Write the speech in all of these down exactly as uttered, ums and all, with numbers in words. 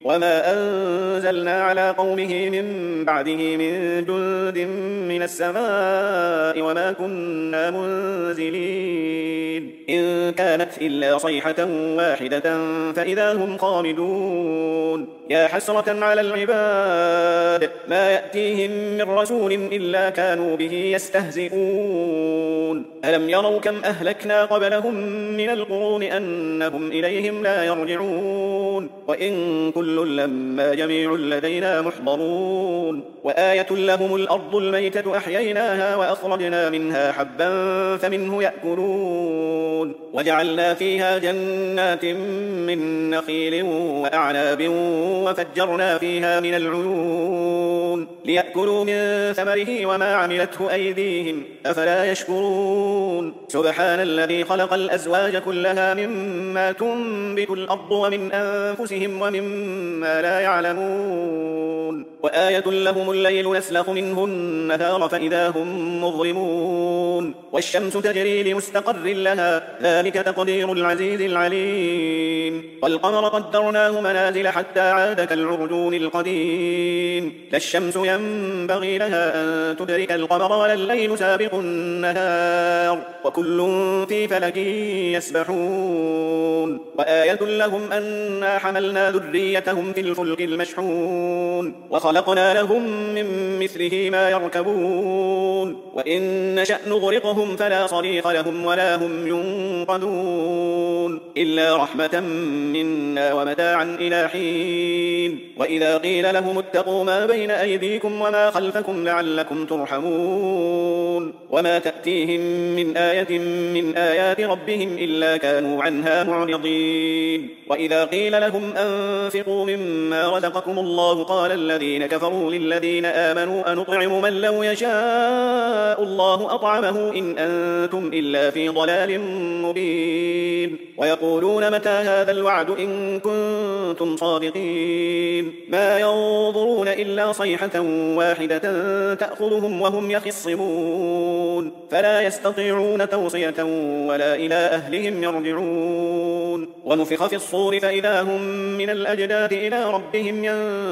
وما أنزلنا على قومه من بعده من جند من السماء وما كنا منزلين إن كانت إلا صيحة واحدة فإذا هم خامدون يا حسرة على العباد ما يأتيهم من رسول إلا كانوا به يستهزئون ألم يروا كم أهلكنا قبلهم من القرون أنهم إليهم لا يرجعون وإن كل لما جميع لدينا محضرون وآية لهم الأرض الميتة أحييناها وأخرجنا منها حبا فمنه يأكلون وجعلنا فيها جنات من نخيل وأعناب وفجرنا فيها من العيون ليأكلوا من ثمره وما عملته أيديهم أفلا يشكرون سبحان الذي خلق الأزواج كلها مما تنبت الأرض ومن أنفسهم ومما لا يعلمون وآية لهم الليل نسلخ منه النهار فإذا هم مظلمون والشمس تجري لمستقر لها ذلك تقدير العزيز العليم والقمر قدرناه منازل حتى عاد كالعرجون القديم لا الشمس ينبغي لها أن تدرك القمر ولا الليل سابق النهار وكل في فلك يسبحون وآية لهم أنا حملنا ذريتهم في الفلك المشحون وخلقنا لهم من مثله ما يركبون وإن نشأ نغرقهم فلا صريخ لهم ولا هم ينقذون إلا رحمة منا ومتاعا إلى حين وإذا قيل لهم اتقوا ما بين أيديكم وما خلفكم لعلكم ترحمون وما تأتيهم من آية من آيات ربهم إلا كانوا عنها معرضين وإذا قيل لهم أنفقوا مما رزقكم الله قال الذين كفروا للذين آمنوا أنطعم من لو يشاء الله أطعمه إن أنتم إلا في ضلال مبين ويقولون متى هذا الوعد إن كنتم صادقين ما ينظرون إلا صيحة واحدة تأخذهم وهم يخصمون فلا يستطيعون توصية ولا إلى أهلهم يرجعون ونفخ في الصور فإذا هم من الأجداث إلى ربهم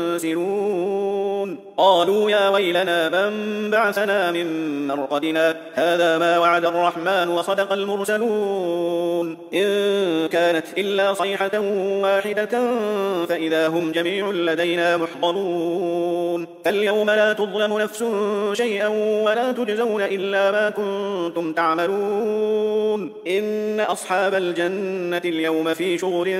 ينسلون قالوا يا ويلنا من بعثنا من مرقدنا هذا ما وعد الرحمن وصدق المرسلون إن كانت إلا صيحة واحدة فإذا هم جميع لدينا محضرون فاليوم لا تظلم نفس شيئا ولا تجزون إلا ما كنتم تعملون إن أصحاب الجنة اليوم في شغل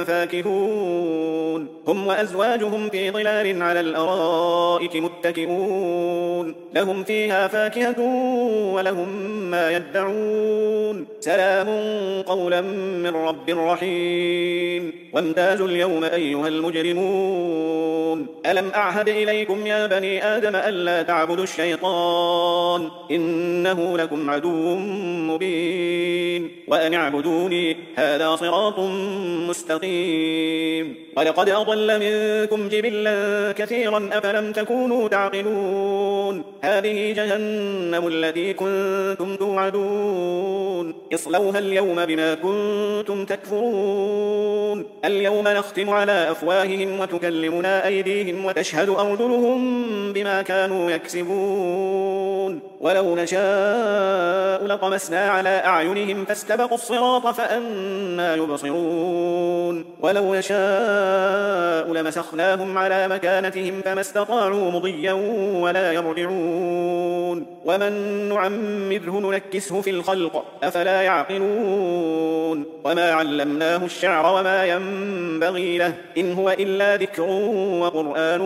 فاكهون هم وأزواجهم في ظلال على الأرائك متكئون لهم فيها فاكهة ولهم ما يدعون سلام قولا من رب رحيم وامتازوا اليوم أيها المجرمون ألم أعهد إليكم يا بني آدم ألا تعبدوا الشيطان إنه لكم عدو مبين وأن اعبدوني هذا صراط مستقيم ولقد أضل منكم جبلا كثيرا أفلم تكونوا تعقلون هذه جهنم التي كنتم توعدون اصلوها اليوم بما كنتم تكفرون اليوم نختم على أفواههم وتكلمنا أيديهم وتشهد أرجلهم بما كانوا يكسبون ولو نشاء لطمسنا على أعينهم فاستبقوا الصراط فأنى يبصرون ولو نشاء لمسخناهم على مكانتهم فما استطاعوا مضيا ولا يرجعون ومن نعمره ننكسه في الخلق أفلا يعقلون وما علمناه الشعر وما ينبغي له إن هو إلا ذكر وقرآن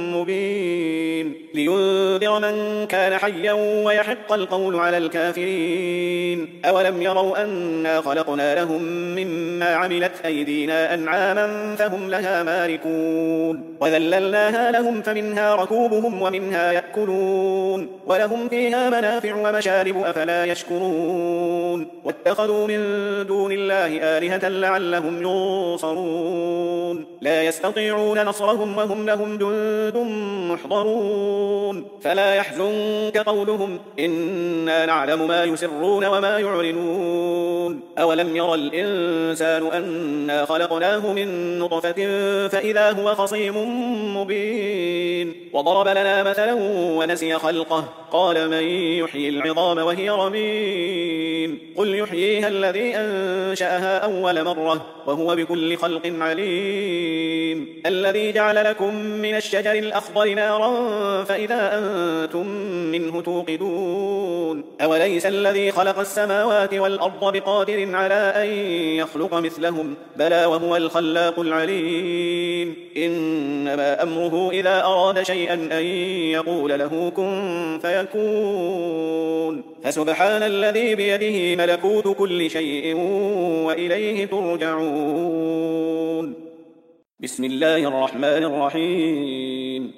مبين لينذر من كان حيا ويحق القول على الكافرين أولم يروا أنا خلقنا لهم مما عملت أيدينا أنعاما فهم لها مالكون وذللناها لهم فمنها ركوبهم ومنها يأكلون ولهم فيها منافع ومشارب أفلا يشكرون واتخذوا من دون الله آلهة لعلهم ينصرون لا يستطيعون نصرهم وهم لهم جند محضرون فلا يحزنك قولهم إنا نعلم ما يسرون وما يعلنون أولم يرى الإنسان أنا خلقناه من من نطفة فإذا هو خصيم مبين وضرب لنا مثلا ونسي خلقه قال من يحيي العظام وهي رميم قل يحييها الذي أنشأها أول مرة وهو بكل خلق عليم الذي جعل لكم من الشجر الأخضر نارا فإذا أنتم منه توقدون أوليس الذي خلق السماوات والأرض بقادر على أن يخلق مثلهم بلى وهو الخلاق العليم إنما أمره إذا أراد شيئا أن يقول له كن فيكون فسبحان الذي بيده ملكوت كل شيء وإليه ترجعون بسم الله الرحمن الرحيم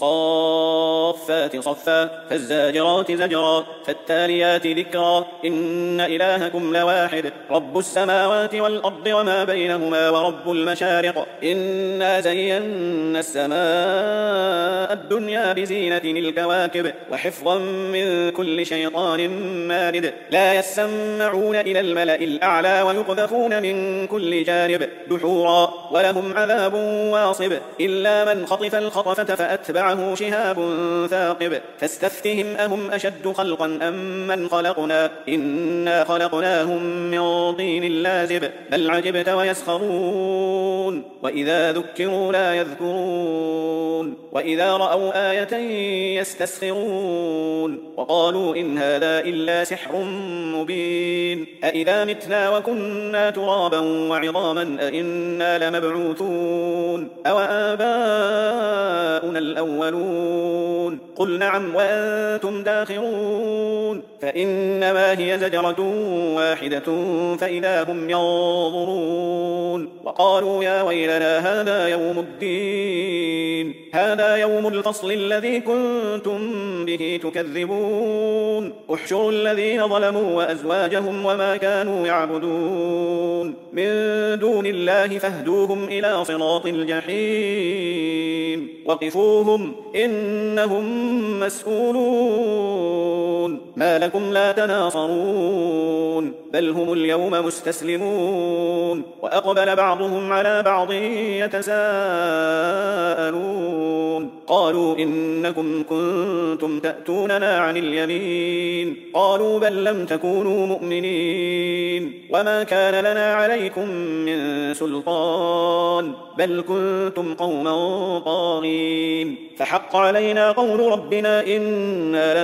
والصافات صفا فالزاجرات زجرا فالتاليات ذكرا إن إلهكم لواحد رب السماوات والأرض وما بينهما ورب المشارق إنا زينا السماء الدنيا بزينة الكواكب وحفظا من كل شيطان مارد لا يسمعون إلى الملأ الأعلى ويقذفون من كل جانب دحورا ولهم عذاب واصب إلا من خطف الخطفة فأتبعه شهاب ثاقب فاستفتهم أهم أشد خلقا أم من خلقنا إنا خلقناهم من طين لازب بل عجبت ويسخرون وإذا ذكروا لا يذكرون وإذا رأوا آية يستسخرون وقالوا إن هذا إلا سحر مبين أإذا متنا وكنا ترابا وعظاما أإنا لمبعوثون أو آباؤنا الأولون قل نعم وأنتم داخرون فإنما هي زجرة واحدة فإذا هم ينظرون وقالوا يا ويلنا هذا يوم الدين هذا يوم الفصل الذي كنتم به تكذبون احشروا الذين ظلموا وأزواجهم وما كانوا يعبدون من دون الله فاهدوهم إلى صراط الجحيم وقفوهم إنهم مسؤولون ما لكم لا تناصرون بل هم اليوم مستسلمون وأقبل بعضهم على بعض يتساءلون قالوا إنكم كنتم تأتوننا عن اليمين قالوا بل لم تكونوا مؤمنين وما كان لنا عليكم من سلطان بل كنتم قوما طاغين فحق علينا قول ربنا إنا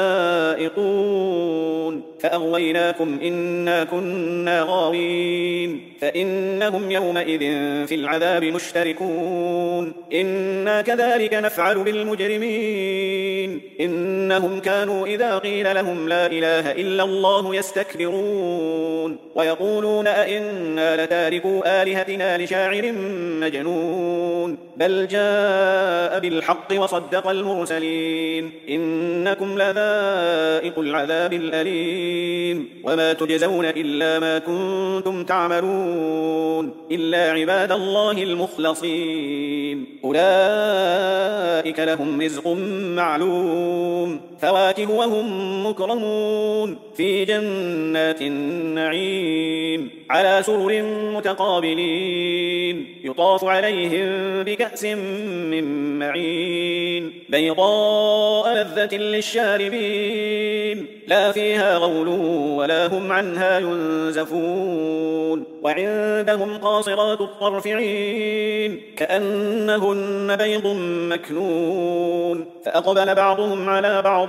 لذائقون فأغويناكم إنا كنا غاوين فإنهم يومئذ في العذاب مشتركون إنا كذلك نفعل بالمجرمين إنهم كانوا إذا قيل لهم لا إله إلا الله يستكبرون ويقولون أئنا لتاركوا آلهتنا لشاعر مجنون بل جاء بالحق وصدق المرسلين إنكم لذائق العذاب الأليم وما تجزون إلا ما كنتم تعملون إلا عباد الله المخلصين أولئك لهم رزق معلوم فواكه وهم مكرمون في جنات النعيم على سرر متقابلين يطاف عليهم بكأس من معين بيضاء لذة للشاربين لا فيها غول ولا هم عنها ينزفون وعندهم قاصرات الطرف عين كأنهن بيض مكنون فأقبل بعضهم على بعض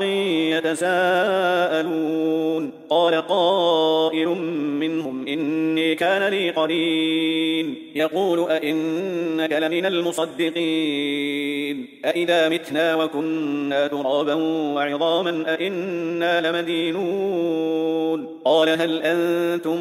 يتساءلون قال قائل منهم إني كان لي قرين يقول أئنك لمن المصدقين أئذا متنا وكنا ترابا وعظاما أئنا لمدينون قال هل أنتم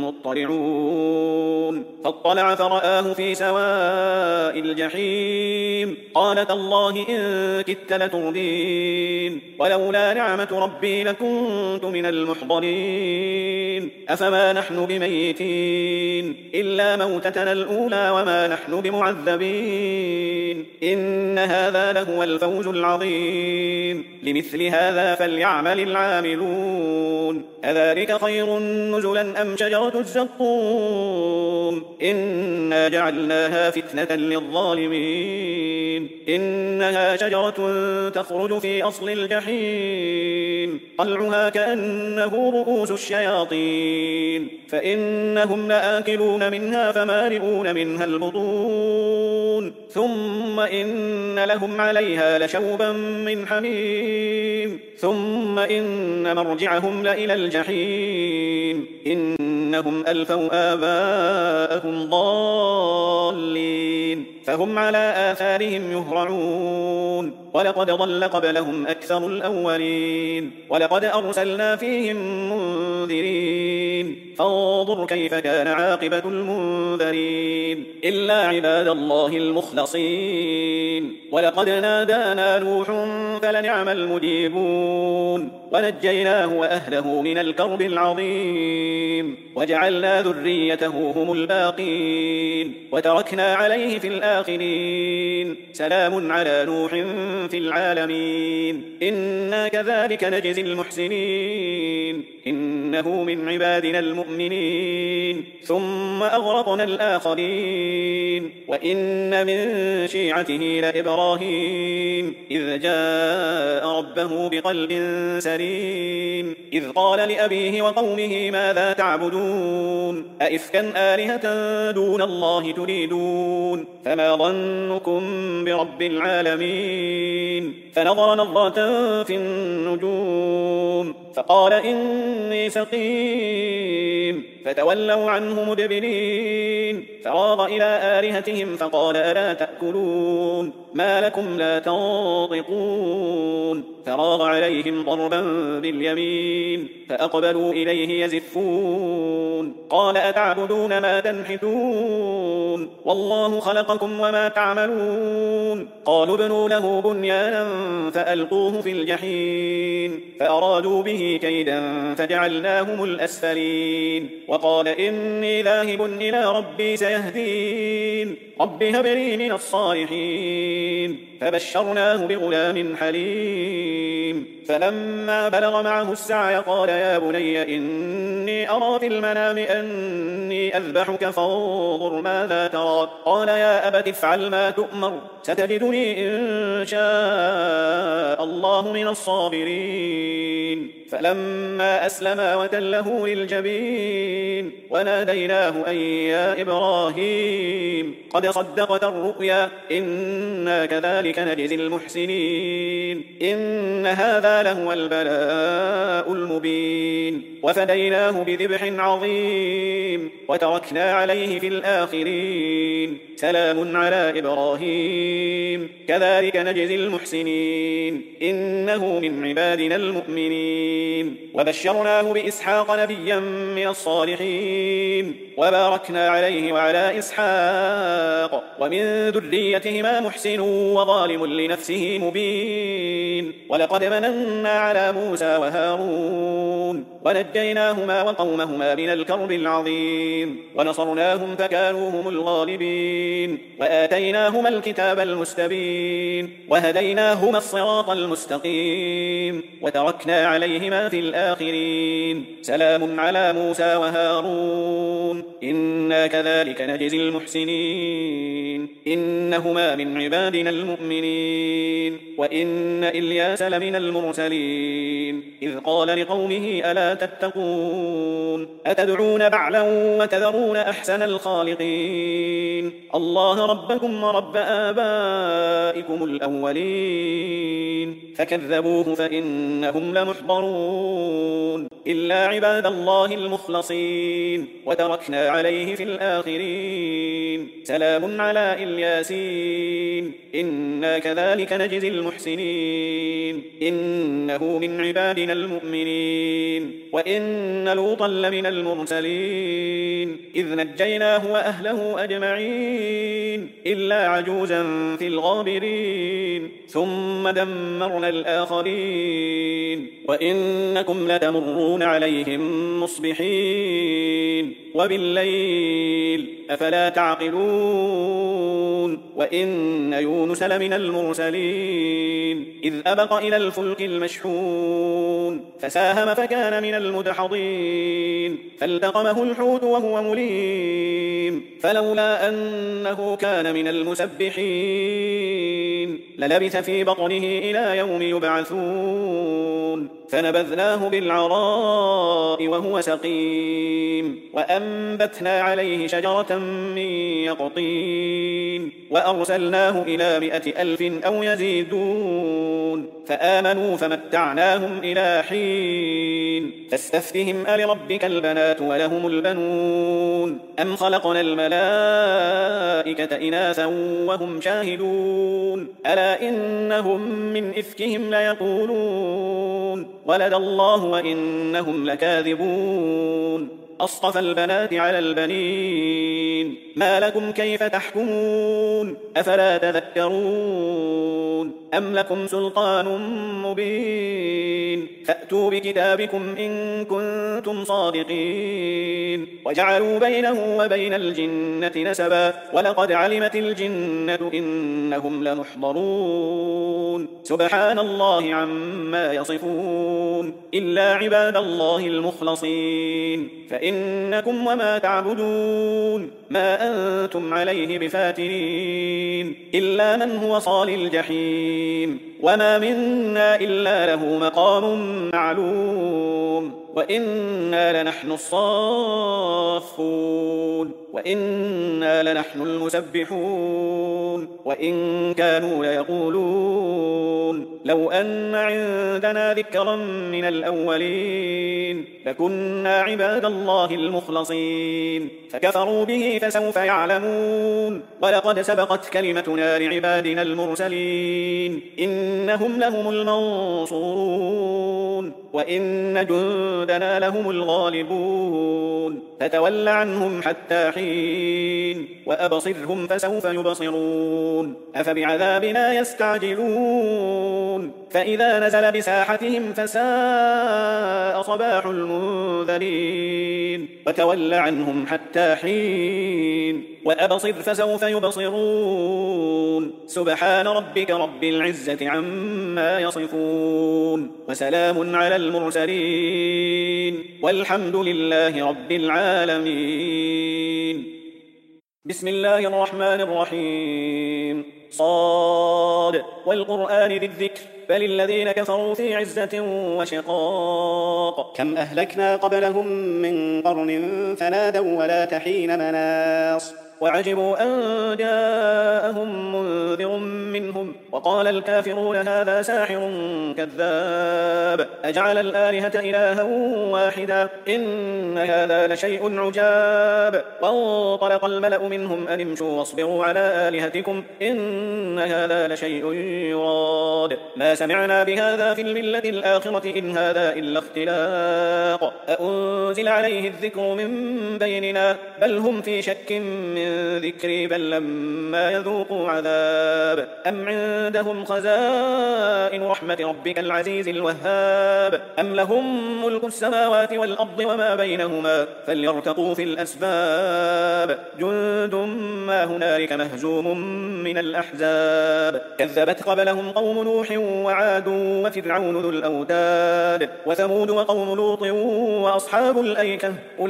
مطلعون فاطلع فرآه في سواء الجحيم قال تالله إن كدت لتردين ولولا نعمة ربي لكنت من المحضرين أفما نحن بميتين إلا موتتنا الأولى وما نحن بمعذبين إن هذا لهو الفوز العظيم لمثل هذا فليعمل العاملون أذلك خير نزلا أم شجرة الزقوم إنا جعلناها فتنة للظالمين إنها شجرة تخرج في أصل الجحيم طلعها كأنه رؤوس الشياطين فإنهم لآكلون منها فمالئون منها البطون ثم إن لهم عليها لشوبا من حميم ثم إن مرجعهم لإلى الجحيم إنهم ألفوا آباءهم ضالين فهم على آثارهم يهرعون ولقد ضل قبلهم أكثر الأولين ولقد أرسلنا فيهم منذرين فانظر كيف كان عاقبة المنذرين إلا عباد الله المخلصين ولقد نادانا نوح فلنعم المجيبون ونجيناه وأهله من الكرب العظيم وجعلنا ذريته هم الباقين وتركنا عليه في الآخرين سلام على نوح في العالمين إنا كذلك نجزي المحسنين إنه من عبادنا المؤمنين ثم أغرقنا الآخرين وإن من شيعته لإبراهيم إذ جاء ربه بقلب سليم إذ قال لأبيه وقومه ماذا تعبدون أئفكا آلهة دون الله تريدون فما ظنكم برب العالمين فنظر نظرة في النجوم فقال إني سقيم فتولوا عنه مدبرين فراغ إلى آلهتهم فقال ألا تأكلون ما لكم لا تنطقون فراغ عليهم ضربا باليمين فأقبلوا إليه يزفون قال أتعبدون ما تنحتون والله خلقكم وما تعملون قالوا ابنوا له بنيانا فألقوه في الجحيم فأرادوا به كيدا فجعلناهم الأسفلين وقال إني ذاهب إلى ربي سيهدين رب هب لي من الصالحين فبشرناه بغلام حليم فلما بلغ معه السعي قال يا بني إني أرى في المنام أني أذبحك فانظر ماذا ترى قال يا أبت افعل ما تؤمر ستجدني إن شاء الله من الصابرين فلما أسلما وتله للجبين وناديناه أن يا إبراهيم قد صدقت الرؤيا إنا كذلك نجزي المحسنين إن هذا لهو البلاء المبين وفديناه بذبح عظيم وتركنا عليه في الآخرين سلام على إبراهيم كذلك نجزي المحسنين إنه من عبادنا المؤمنين وبشرناه بإسحاق نبيا من الصالحين وباركنا عليه وعلى إسحاق ومن ذريتهما محسن وظالم لنفسه مبين ولقد مننا على موسى وهارون ونجيناهما وقومهما من الكرب العظيم ونصرناهم فكانوا هم الغالبين وآتيناهما الكتاب المستبين وهديناهما الصراط المستقيم وتركنا عليهما في الآخرين سلام على موسى وهارون إنا كذلك نجزي المحسنين إنهما من عبادنا المؤمنين وإن إلياس لمن المرسلين إذ قال لقومه ألا تتقون أتدعون بعلا وتذرون أحسن الخالقين الله ربكم ورب آبائكم الأولين فكذبوه فإنهم لمحضرون إلا عباد الله المخلصين وتركنا عليه في الآخرين سلام على الياسين إنا كذلك نجزي المحسنين إنه من عبادنا المؤمنين وإن لوطا لمن المرسلين إذ نجيناه وأهله أجمعين إلا عجوزا في الغابرين ثم دمرنا الآخرين وإنكم لتمرون عليهم مصبحين وبالليل أفلا تعقلون وإن يونس لمن المرسلين إذ أبق إلى الفلك المشحون فساهم فكان من المدحضين فالتقمه الحوت وهو مليم فلولا أنه كان من المسبحين للبث في بطنه إلى يوم يبعثون فنبذناه بالعراء وهو سقيم وأنبتنا عليه شجرة من يقطين وأرسلناه إلى مائة ألف أو يزيدون فآمنوا فمتعناهم إلى حين فاستفتهم ألربك البنات ولهم البنون أم خلقنا الملائكة إناثا وهم شاهدون ألا إنهم من إفكهم ليقولون ولد الله وإنهم لكاذبون أصطفى البنات على البنين ما لكم كيف تحكمون أفلا تذكرون أم لكم سلطان مبين فأتوا بكتابكم إن كنتم صادقين وجعلوا بينه وبين الجنة نسبا ولقد علمت الجنة إنهم لمحضرون سبحان الله عما يصفون إلا عباد الله المخلصين فإنكم وما تعبدون ما أنتم عليه بفاتنين إلا من هو صال الجحيم وما منا إلا له مقام معلوم وإنا لنحن الصافون وإنا لنحن المسبحون وإن كانوا ليقولون لو أن عندنا ذكرا من الأولين لكنا عباد الله المخلصين فكفروا به فسوف يعلمون ولقد سبقت كلمتنا لعبادنا المرسلين إنهم لهم المنصورون وإن جندنا لهم الغالبون فتول عنهم حتى حين وأبصرهم فسوف يبصرون أفبعذابنا يستعجلون فإذا نزل بساحتهم فساء صباح المنذرين وتول عنهم حتى حين وأبصر فسوف يبصرون سبحان ربك رب العزة عما يصفون وسلام على المرسلين والحمد لله رب العالمين بسم الله الرحمن الرحيم صاد والقرآن ذي الذكر بل الذين كفروا في عزة وشقاق كم أهلكنا قبلهم من قرن فنادوا ولا تحين مناص وعجبوا أن جاءهم منذر منهم وقال الكافرون هذا ساحر كذاب أجعل الآلهة إلها واحدا إن هذا لشيء عجاب وانطلق الملأ منهم أن امشوا واصبروا على آلهتكم إن هذا لشيء يراد ما سمعنا بهذا في الملة الآخرة إن هذا إلا اختلاق أأنزل عليه الذكر من بيننا بل هم في شك من ذكري بل لما يذوقوا عذاب أم عندهم خزائن رحمة ربك العزيز الوهاب أم لهم ملك السماوات والأرض وما بينهما فليرتقوا في الأسباب جند ما هنالك مهزوم من الأحزاب كذبت قبلهم قوم نوح وعاد وفرعون ذو الأوتاد وثمود وقوم لوط وأصحاب الأيكة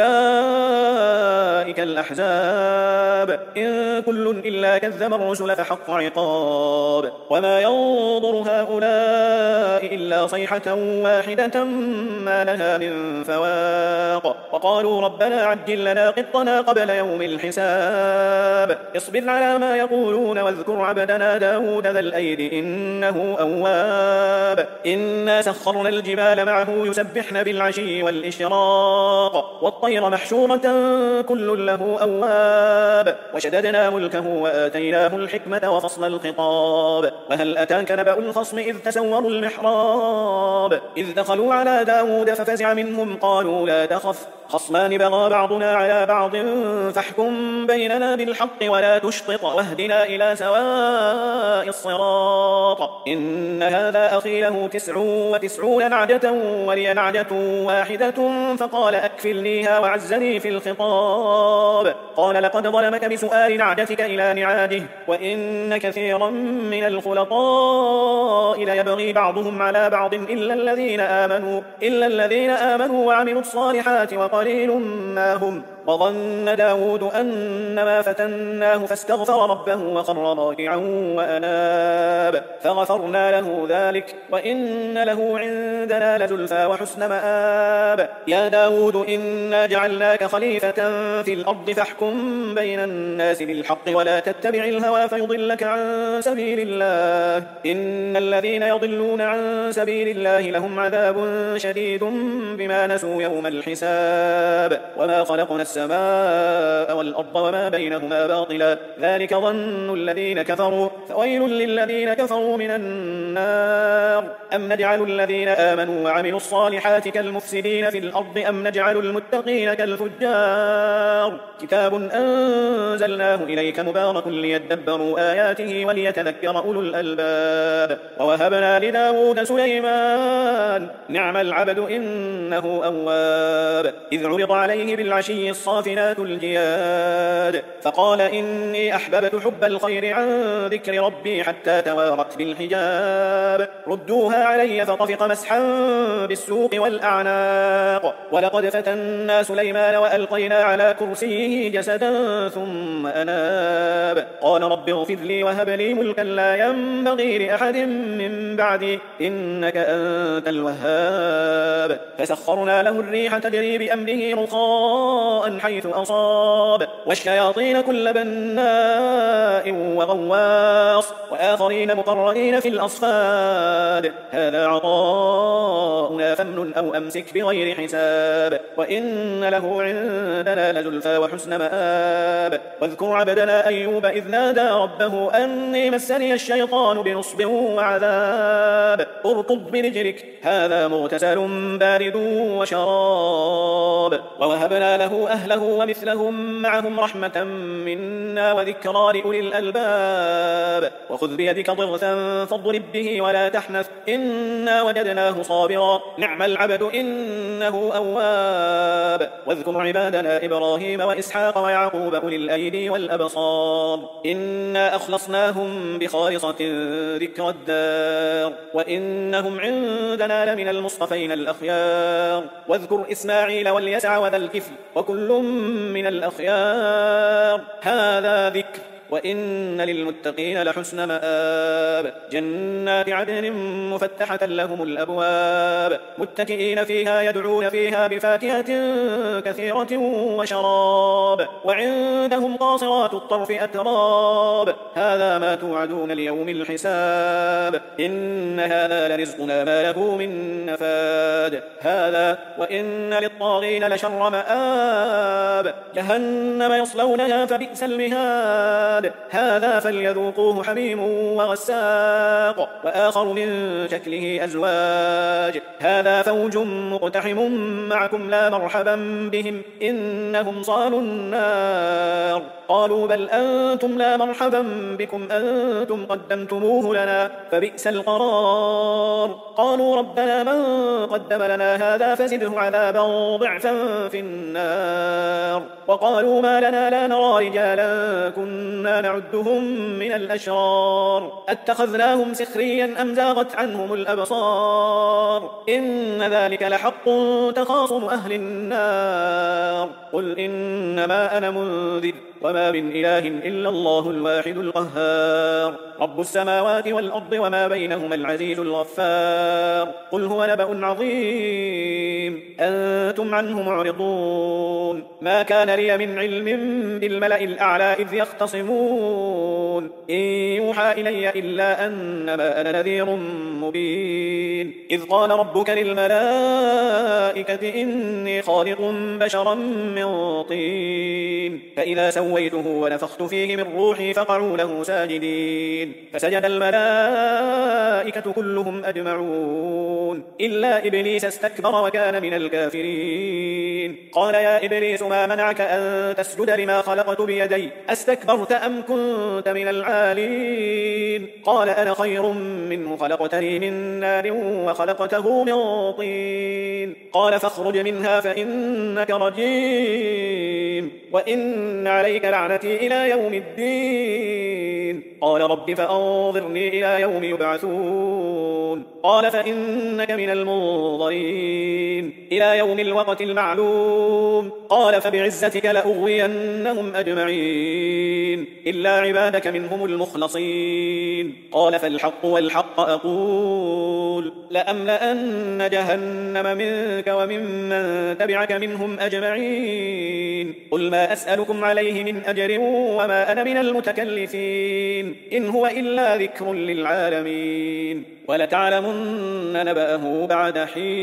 أولئك الأحزاب إن كل إلا كذب الرسل فحق عقاب وما ينظر هؤلاء إلا صيحة واحدة ما لها من فواق وقالوا ربنا عجل لنا قطنا قبل يوم الحساب اصبر على ما يقولون واذكر عبدنا داود ذا الأيد إنه أواب إنا سخرنا الجبال معه يسبحن بالعشي والإشراق والطير محشورة كل له أواب وشددنا ملكه وآتيناه الحكمة وفصل الخطاب وهل أتاك نبأ الخصم إذ تسوروا المحراب إذ دخلوا على داود ففزع منهم قالوا لا تخف خصمان بغى بعضنا على بعض فاحكم بيننا بالحق ولا تشطط واهدنا إلى سواء الصراط الصراط إن هذا أخي له تسع وتسعون نعجة ولي نعجة واحدة فقال أكفلنيها وعزني في الخطاب قال لقد ظلمك بسؤال نعجتك إلى نعاجه وإن كثيرا من الخلطاء ليبغي بعضهم على بعض إلا الذين آمنوا إلا الذين آمنوا وعملوا الصالحات وقليل ما هم وظن داود أنما فتناه فاستغفر ربه وخر راكعا وأناب فغفرنا له ذلك وإن له عندنا لزلفى وحسن مآب يا داود إنا جعلناك خليفة في الأرض فاحكم بين الناس بالحق ولا تتبع الهوى فيضلك عن سبيل الله إن الذين يضلون عن سبيل الله لهم عذاب شديد بما نسوا يوم الحساب وما خلقنا السماء والأرض وما بينهما باطلا ذلك ظن الذين كفروا فويل للذين كفروا من النار أم نجعل الذين آمنوا وعملوا الصالحات كالمفسدين في الأرض أم نجعل المتقين كالفجار كتاب أنزلناه إليك مبارك ليدبروا آياته وليتذكر أولو الألباب ووهبنا لداود سليمان نعم العبد إنه أواب إذ عرض عليه بالعشي الصافنات الجياد فقال إني أحببت حب الخير عن ذكر ربي حتى توارت بالحجاب ردوها علي فطفق مسحا بالسوق والأعناق ولقد فتنا سليمان وألقينا على كرسيه جسدا ثم أناب قال رب اغفر لي وهب لي ملكا لا ينبغي لأحد من بعدي إنك أنت الوهاب فسخرنا له الريح تجري بأمره رخاء حيث أصاب والشياطين كل بناء وغواص وآخرين مقرنين في الأصفاد هذا عطاؤنا فامنن أو أمسك بغير حساب وإن له عندنا لزلفى وحسن مآب واذكر عبدنا أيوب إذ نادى ربه أني مسني الشيطان بنصب وعذاب اركض برجلك هذا مغتسل بارد وشراب ووهبنا له أهله ومثلهم معهم رحمة منا وذكرى لأولي الألباب وخذ بيدك ضغثا فاضرب به ولا تحنث إنا وجدناه صابرا نعم العبد إنه أواب واذكر عبادنا إبراهيم وإسحاق ويعقوب أولي الأيدي والأبصار إنا أخلصناهم بخالصة ذكر الدار وإنهم عندنا لمن المصطفين الأخيار واذكر إسماعيل واليسع وذا الكفل وكل من الأخيار هذا ذكر وإن للمتقين لحسن مآب جنات عدن مفتحة لهم الأبواب متكئين فيها يدعون فيها بفاكهة كثيرة وشراب وعندهم قاصرات الطرف أتراب هذا ما توعدون ليوم الحساب إن هذا لرزقنا ما له من نفاد هذا وإن للطاغين لشر مآب جهنم يصلونها فبئس المهاد هذا فليذوقوه حميم وغساق وآخر من شكله أزواج هذا فوج مقتحم معكم لا مرحبا بهم إنهم صالوا النار قالوا بل أنتم لا مرحبا بكم أنتم قدمتموه لنا فبئس القرار قالوا ربنا من قدم لنا هذا فزده عذابا ضعفا في النار وقالوا ما لنا لا نرى رجالا كنا نعدهم من الأشرار أتخذناهم سخريا أم زاغت عنهم الأبصار إن ذلك لحق تخاصم أهل النار قل إنما أنا منذر وما من إله إلا الله الواحد القهار رب السماوات والأرض وما بينهما العزيز الغفار قل هو نبأ عظيم أنتم عنه معرضون ما كان لي من علم بالملأ الأعلى إذ يختصمون إن يوحى إلي إلا أنما أنا نذير مبين إذ قال ربك للملائكة إني خالق بشرا من طين فإذا سويته ونفخت فيه من روحي فقعوا له ساجدين فسجد الملائكة كلهم أجمعون إلا إبليس استكبر وكان من الكافرين. قال يا إبليس ما منعك أن تسجد لما خلقت بيدي أستكبرت أم كنت من العالين؟ قال أنا خير منه خلقتني من نار وخلقته من طين. قال فاخرج منها فإنك رجيم وإن عليك لعنتي إلى يوم الدين. قال رب فأنظرني إلى يوم يبعثون. قال فإنك من المنظرين إلى يوم الوقت المعلوم. قال فبعزتك لأغوينهم أجمعين إلا عبادك منهم المخلصين. قال فالحق والحق أقول لأملأن جهنم منك وممن تبعك منهم أجمعين. قل ما أسألكم عليه من أجر وما أنا من المتكلفين إن هو إلا ذكر للعالمين ولتعلمن نبأه بعد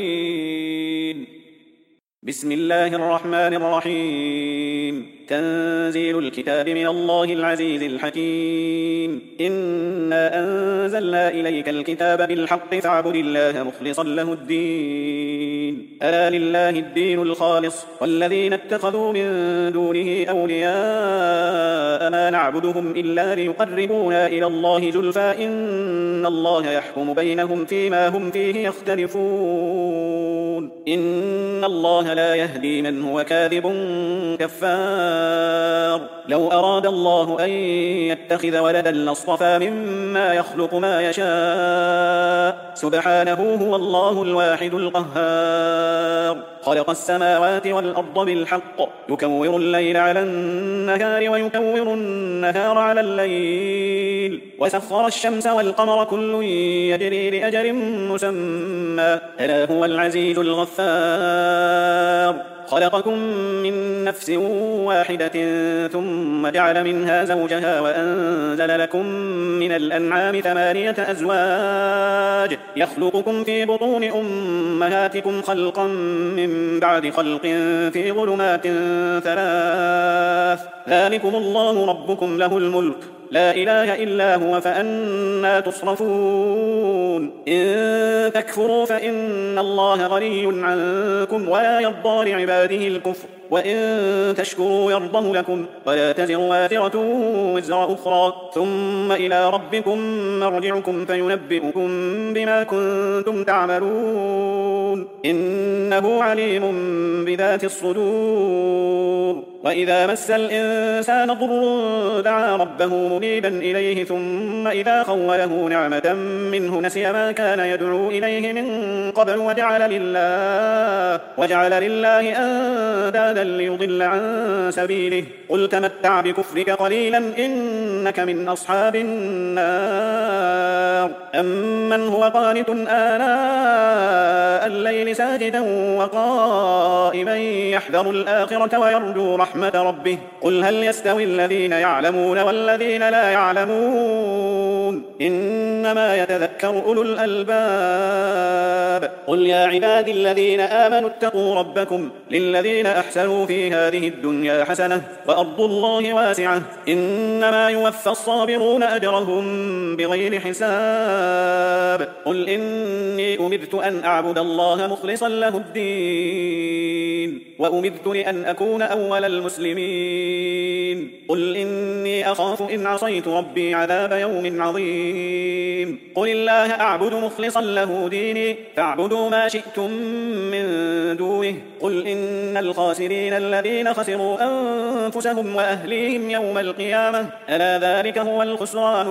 حين. بسم الله الرحمن الرحيم. تنزيل الكتاب من الله العزيز الحكيم. إنا أنزلنا إليك الكتاب بالحق فاعبد الله مخلصا له الدين ألا لله الدين الخالص والذين اتخذوا من دونه أولياء ما نعبدهم إلا ليقربونا إلى الله زلفى إن الله يحكم بينهم فيما هم فيه يختلفون إن الله لا يهدي من هو كاذب كفار. لو أراد الله أن يتخذ ولدا لاصطفى مما يخلق ما يشاء سبحانه هو الله الواحد القهار. خلق السماوات والأرض بالحق يكور الليل على النهار ويكور النهار على الليل وسخر الشمس والقمر كل يجري لأجل مسمى ألا هو العزيز الغفار. خلقكم من نفس واحدة ثم جعل منها زوجها وأنزل لكم من الأنعام ثمانية أزواج يخلقكم في بطون أمهاتكم خلقا من بعد خلق في ظلمات ثلاث ذلكم الله ربكم له الملك لا إله إلا هو فأنا تصرفون. إن تكفروا فإن الله غني عنكم ولا يرضى لعباده الكفر وإن تشكروا يرضه لكم ولا تزر وازرة وزر أخرى ثم إلى ربكم مرجعكم فينبئكم بما كنتم تعملون إنه عليم بذات الصدور. وإذا مس الإنسان ضر دعا ربه منيبا إليه ثم إذا خوله نعمة منه نسي ما كان يدعو إليه من قبل وجعل لله, وجعل لله أندادا ليضل عن سبيله قل تمتع بكفرك قليلا إنك من أصحاب النار. أمن هو قانت آناء الليل ساجدا وقائما يحذر الآخرة ويرجو رحمة ربه قل هل يستوي الذين يعلمون والذين لا يعلمون إنما يتذكر أولو الألباب. قل يا عبادي الذين آمنوا اتقوا ربكم للذين أحسنوا في هذه الدنيا حسنة وأرض الله واسعة إنما يوفى الصابرون أجرهم بغير حساب. قل إني أمرت أن أعبد الله مخلصا له الدين وأمرت لأن أكون أول المسلمين. قل إني أخاف إن عصيت ربي عذاب يوم عظيم. قل الله أعبد مخلصا له ديني فاعبدوا ما شئتم من دونه. قل إن الخاسرين الذين خسروا أنفسهم وأهليهم يوم القيامة ألا ذلك هو الخسران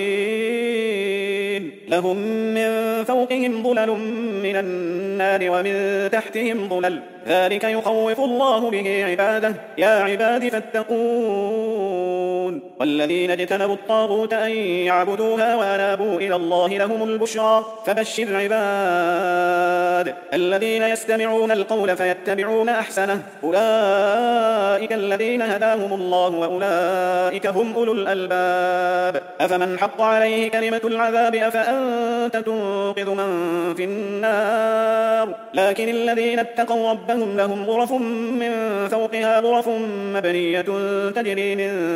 المبين. لهم من فوقهم ظلل من النار ومن تحتهم ظلل ذلك يخوف الله به عباده يا عباد فاتقون. والذين اجتنبوا الطاغوت أن يعبدوها وأنابوا إلى الله لهم البشرى فبشر عباد الذين يستمعون القول فيتبعون أحسنه أولئك الذين هداهم الله وأولئك هم أولو الألباب. أفمن حق عليه كلمة العذاب أفأنت تنقذ من في النار لكن الذين اتقوا ربهم لهم غرف من فوقها غرف مبنية تجري من تحتها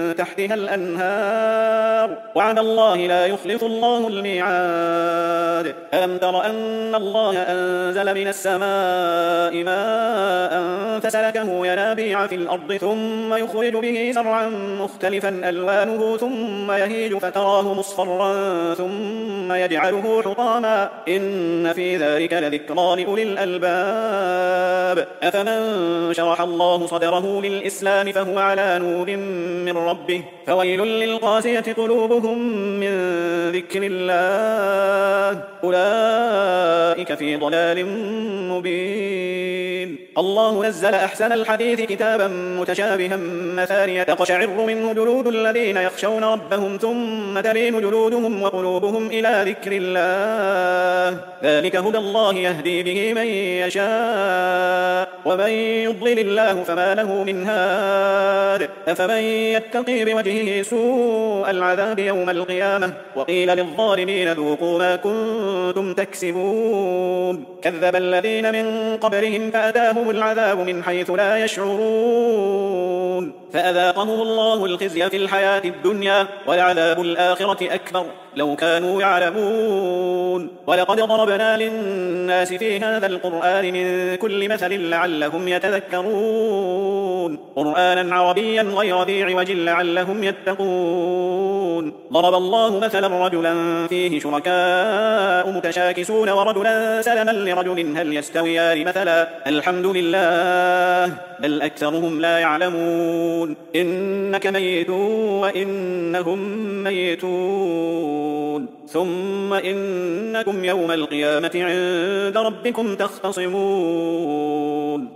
فيها الأنهار وعد الله لا يخلف الله الميعاد. ألم تر أن الله أنزل من السماء ماء فسلكه ينابيع في الأرض ثم يخرج به زرعا مختلفا ألوانه ثم يهيج فتراه مصفرا ثم يجعله حطاما إن في ذلك لذكرى لأولي الألباب. أفمن شرح الله صدره للإسلام فهو على نور من ربه فويل للقاسية قلوبهم من ذكر الله أولئك في ضلال مبين. الله نزل أحسن الحديث كتابا متشابها مثانية تقشعر منه جلود الذين يخشون ربهم ثم تلين جلودهم وقلوبهم إلى ذكر الله ذلك هدى الله يهدي به من يشاء ومن يضلل الله فما له من هاد. أفمن يتقي بوجهه سوء العذاب يوم القيامة وقيل للظالمين ذوقوا ما كنتم تكسبون كذب الذين من قبلهم فأتاهم العذاب من حيث لا يشعرون فأذاقهم الله الخزي في الحياة الدنيا ولعذاب الآخرة أكبر لو كانوا يعلمون. ولقد ضربنا للناس في هذا القرآن من كل مثل لعلهم يتذكرون قرآنا عربيا غير ذي عوج لعلهم يتقون. ضرب الله مثلا رجلا فيه شركاء متشاكسون ورجلا سلما لرجل هل يستويان مثلا الحمد لله بل أكثرهم لا يعلمون. إنك ميت وإنهم ميتون ثم إنكم يوم القيامة عند ربكم تختصمون.